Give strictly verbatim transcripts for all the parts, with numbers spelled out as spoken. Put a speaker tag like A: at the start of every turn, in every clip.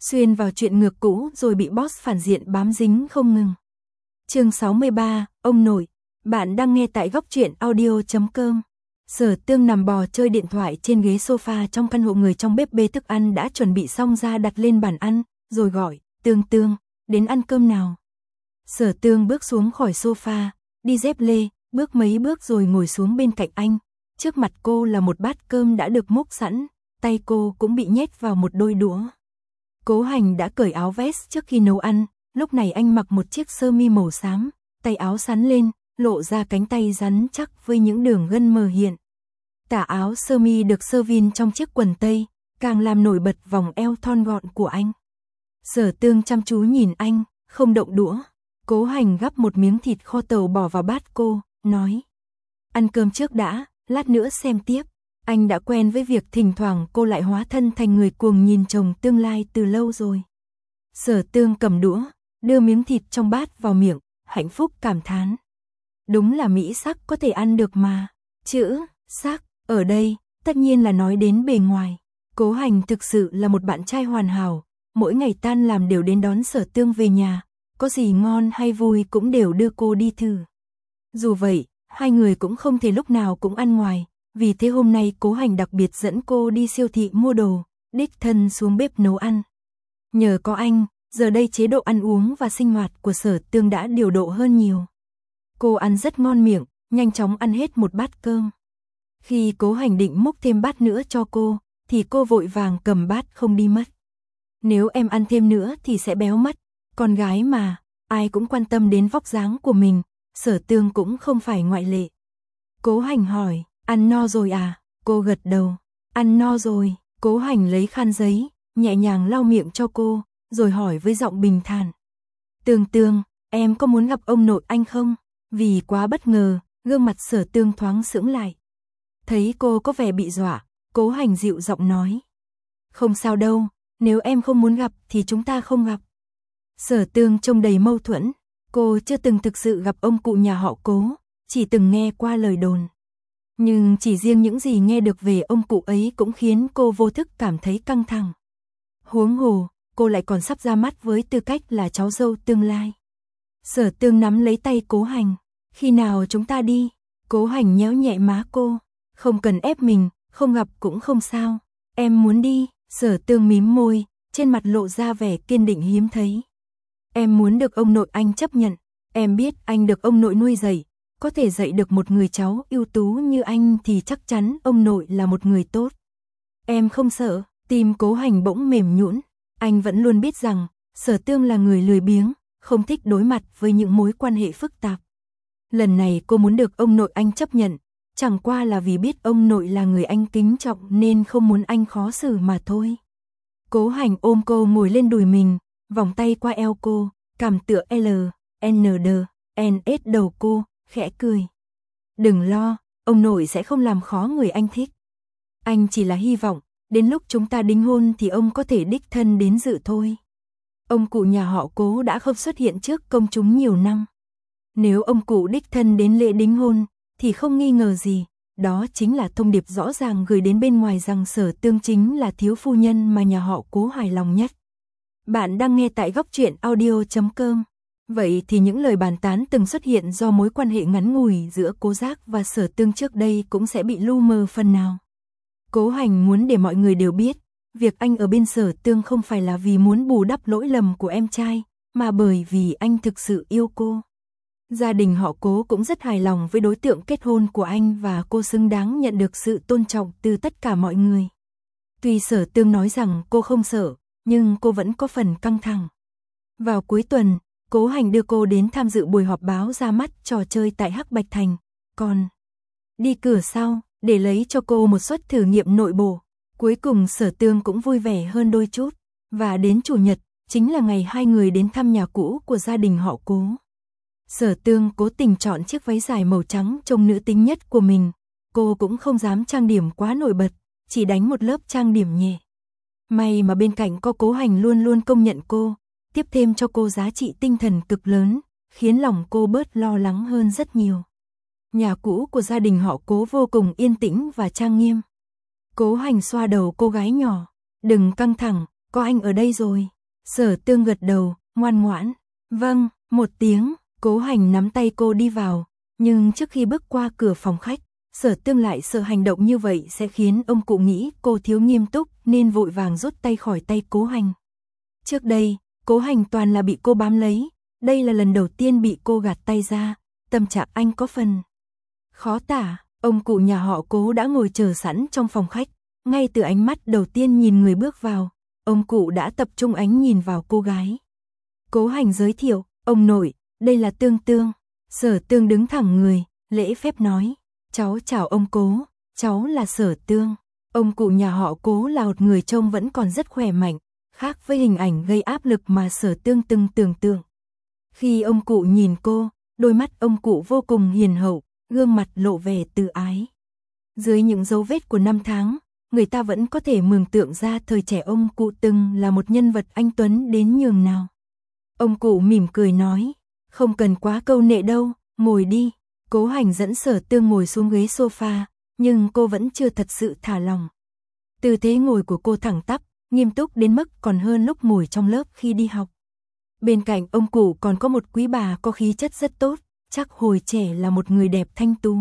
A: xuyên vào chuyện ngược cũ rồi bị boss phản diện bám dính không ngừng. Chương sáu mươi ba, ông nội. Bạn đang nghe tại góc truyện audio chấm com. Sở Tương nằm bò chơi điện thoại trên ghế sofa trong căn hộ, người trong bếp bê thức ăn đã chuẩn bị xong ra đặt lên bàn ăn, rồi gọi, Tương Tương, đến ăn cơm nào. Sở Tương bước xuống khỏi sofa, đi dép lê, bước mấy bước rồi ngồi xuống bên cạnh anh. Trước mặt cô là một bát cơm đã được múc sẵn, tay cô cũng bị nhét vào một đôi đũa. Cố Hành đã cởi áo vest trước khi nấu ăn, lúc này anh mặc một chiếc sơ mi màu xám, tay áo xắn lên, lộ ra cánh tay rắn chắc với những đường gân mờ hiện. Tà áo sơ mi được sơ vin trong chiếc quần tây, càng làm nổi bật vòng eo thon gọn của anh. Sở Tương chăm chú nhìn anh, không động đũa. Cố Hành gắp một miếng thịt kho tàu bỏ vào bát cô, nói: ăn cơm trước đã, lát nữa xem tiếp. Anh đã quen với việc thỉnh thoảng cô lại hóa thân thành người cuồng nhìn chồng tương lai từ lâu rồi. Sở Tương cầm đũa, đưa miếng thịt trong bát vào miệng, hạnh phúc cảm thán. Đúng là mỹ sắc có thể ăn được mà. Chữ sắc ở đây tất nhiên là nói đến bề ngoài. Cố Hành thực sự là một bạn trai hoàn hảo, mỗi ngày tan làm đều đến đón Sở Tương về nhà, có gì ngon hay vui cũng đều đưa cô đi thử. Dù vậy, hai người cũng không thể lúc nào cũng ăn ngoài, vì thế hôm nay Cố Hành đặc biệt dẫn cô đi siêu thị mua đồ, đích thân xuống bếp nấu ăn. Nhờ có anh, giờ đây chế độ ăn uống và sinh hoạt của Sở Tương đã điều độ hơn nhiều. Cô ăn rất ngon miệng, nhanh chóng ăn hết một bát cơm. Khi Cố Hành định múc thêm bát nữa cho cô, thì cô vội vàng cầm bát không đi mất. Nếu em ăn thêm nữa thì sẽ béo mất, con gái mà, ai cũng quan tâm đến vóc dáng của mình, Sở Tương cũng không phải ngoại lệ. Cố Hành hỏi, ăn no rồi à? Cô gật đầu, ăn no rồi. Cố Hành lấy khăn giấy, nhẹ nhàng lau miệng cho cô, rồi hỏi với giọng bình thản. Tương Tương, em có muốn gặp ông nội anh không? Vì quá bất ngờ, gương mặt Sở Tương thoáng sững lại. Thấy cô có vẻ bị dọa, Cố Hành dịu giọng nói. Không sao đâu, nếu em không muốn gặp thì chúng ta không gặp. Sở Tương trông đầy mâu thuẫn, cô chưa từng thực sự gặp ông cụ nhà họ Cố, chỉ từng nghe qua lời đồn. Nhưng chỉ riêng những gì nghe được về ông cụ ấy cũng khiến cô vô thức cảm thấy căng thẳng. Huống hồ, cô lại còn sắp ra mắt với tư cách là cháu dâu tương lai. Sở Tương nắm lấy tay Cố Hành. Khi nào chúng ta đi? Cố Hành nhéo nhẹ má cô. Không cần ép mình, không gặp cũng không sao. Em muốn đi. Sở Tương mím môi, trên mặt lộ ra vẻ kiên định hiếm thấy. Em muốn được ông nội anh chấp nhận. Em biết anh được ông nội nuôi dạy. Có thể dạy được một người cháu ưu tú như anh thì chắc chắn ông nội là một người tốt. Em không sợ. Tim Cố Hành bỗng mềm nhũn. Anh vẫn luôn biết rằng Sở Tương là người lười biếng, không thích đối mặt với những mối quan hệ phức tạp. Lần này cô muốn được ông nội anh chấp nhận, chẳng qua là vì biết ông nội là người anh kính trọng nên không muốn anh khó xử mà thôi. Cố Hành ôm cô ngồi lên đùi mình, vòng tay qua eo cô, cảm tựa L, N D, N S đầu cô, khẽ cười. Đừng lo, ông nội sẽ không làm khó người anh thích. Anh chỉ là hy vọng, đến lúc chúng ta đính hôn thì ông có thể đích thân đến dự thôi. Ông cụ nhà họ Cố đã không xuất hiện trước công chúng nhiều năm. Nếu ông cụ đích thân đến lễ đính hôn, thì không nghi ngờ gì, đó chính là thông điệp rõ ràng gửi đến bên ngoài rằng Sở Tương chính là thiếu phu nhân mà nhà họ Cố hài lòng nhất. Bạn đang nghe tại góc truyện audio chấm com. Vậy thì những lời bàn tán từng xuất hiện do mối quan hệ ngắn ngủi giữa Cố Giác và Sở Tương trước đây cũng sẽ bị lu mờ phần nào. Cố Hành muốn để mọi người đều biết, việc anh ở bên Sở Tương không phải là vì muốn bù đắp lỗi lầm của em trai, mà bởi vì anh thực sự yêu cô. Gia đình họ Cố cũng rất hài lòng với đối tượng kết hôn của anh và cô xứng đáng nhận được sự tôn trọng từ tất cả mọi người. Tuy Sở Tương nói rằng cô không sợ, nhưng cô vẫn có phần căng thẳng. Vào cuối tuần, Cố Hành đưa cô đến tham dự buổi họp báo ra mắt trò chơi tại Hắc Bạch Thành, còn đi cửa sau để lấy cho cô một suất thử nghiệm nội bộ. Cuối cùng Sở Tương cũng vui vẻ hơn đôi chút, và đến chủ nhật, chính là ngày hai người đến thăm nhà cũ của gia đình họ Cố. Sở Tương cố tình chọn chiếc váy dài màu trắng trông nữ tính nhất của mình, cô cũng không dám trang điểm quá nổi bật, chỉ đánh một lớp trang điểm nhẹ. May mà bên cạnh có Cố Hành luôn luôn công nhận cô, tiếp thêm cho cô giá trị tinh thần cực lớn, khiến lòng cô bớt lo lắng hơn rất nhiều. Nhà cũ của gia đình họ Cố vô cùng yên tĩnh và trang nghiêm. Cố Hành xoa đầu cô gái nhỏ, đừng căng thẳng, có anh ở đây rồi. Sở Tương gật đầu, ngoan ngoãn. Vâng, một tiếng, Cố Hành nắm tay cô đi vào, nhưng trước khi bước qua cửa phòng khách, Sở Tương lại sợ hành động như vậy sẽ khiến ông cụ nghĩ cô thiếu nghiêm túc nên vội vàng rút tay khỏi tay Cố Hành. Trước đây, Cố Hành toàn là bị cô bám lấy, đây là lần đầu tiên bị cô gạt tay ra, tâm trạng anh có phần khó tả. Ông cụ nhà họ Cố đã ngồi chờ sẵn trong phòng khách, ngay từ ánh mắt đầu tiên nhìn người bước vào, ông cụ đã tập trung ánh nhìn vào cô gái. Cố Hành giới thiệu, ông nội, đây là Tương Tương. Sở Tương đứng thẳng người, lễ phép nói, cháu chào ông Cố, cháu là Sở Tương. Ông cụ nhà họ Cố là một người trông vẫn còn rất khỏe mạnh, khác với hình ảnh gây áp lực mà Sở Tương từng tưởng tượng. Khi ông cụ nhìn cô, đôi mắt ông cụ vô cùng hiền hậu, gương mặt lộ vẻ từ ái. Dưới những dấu vết của năm tháng, người ta vẫn có thể mường tượng ra thời trẻ ông cụ từng là một nhân vật anh tuấn đến nhường nào. Ông cụ mỉm cười nói, không cần quá câu nệ đâu, ngồi đi. Cố Hành dẫn Sở Tương ngồi xuống ghế sofa, nhưng cô vẫn chưa thật sự thả lòng. Tư thế ngồi của cô thẳng tắp, nghiêm túc đến mức còn hơn lúc ngồi trong lớp khi đi học. Bên cạnh ông cụ còn có một quý bà có khí chất rất tốt, chắc hồi trẻ là một người đẹp thanh tú.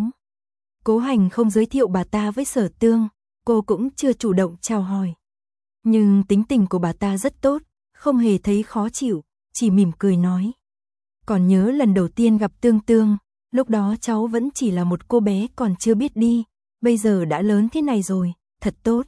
A: Cố Hành không giới thiệu bà ta với Sở Tương, cô cũng chưa chủ động chào hỏi. Nhưng tính tình của bà ta rất tốt, không hề thấy khó chịu, chỉ mỉm cười nói. Còn nhớ lần đầu tiên gặp Tương Tương, lúc đó cháu vẫn chỉ là một cô bé còn chưa biết đi, bây giờ đã lớn thế này rồi, thật tốt.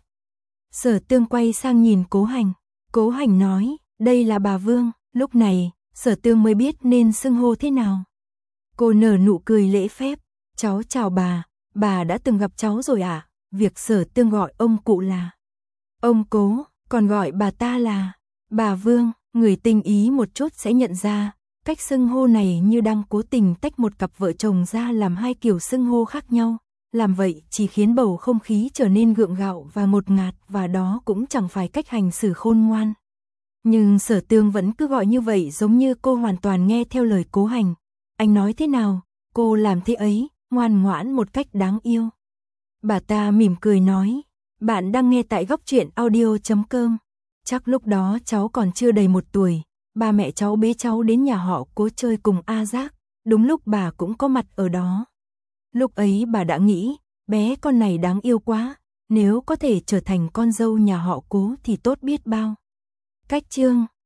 A: Sở Tương quay sang nhìn Cố Hành, Cố Hành nói, đây là bà Vương. Lúc này, Sở Tương mới biết nên xưng hô thế nào. Cô nở nụ cười lễ phép, cháu chào bà, bà đã từng gặp cháu rồi à? Việc Sở Tương gọi ông cụ là ông Cố, còn gọi bà ta là bà Vương, người tinh ý một chút sẽ nhận ra, cách xưng hô này như đang cố tình tách một cặp vợ chồng ra làm hai kiểu xưng hô khác nhau, làm vậy chỉ khiến bầu không khí trở nên gượng gạo và ngột ngạt, và đó cũng chẳng phải cách hành xử khôn ngoan. Nhưng Sở Tương vẫn cứ gọi như vậy, giống như cô hoàn toàn nghe theo lời Cố Hành. Anh nói thế nào, cô làm thế ấy, ngoan ngoãn một cách đáng yêu. Bà ta mỉm cười nói, bạn đang nghe tại góc truyện audio chấm com. Chắc lúc đó cháu còn chưa đầy một tuổi, ba mẹ cháu bế cháu đến nhà họ Cố chơi cùng A Giác, đúng lúc bà cũng có mặt ở đó. Lúc ấy bà đã nghĩ, bé con này đáng yêu quá, nếu có thể trở thành con dâu nhà họ Cố thì tốt biết bao. Cách chương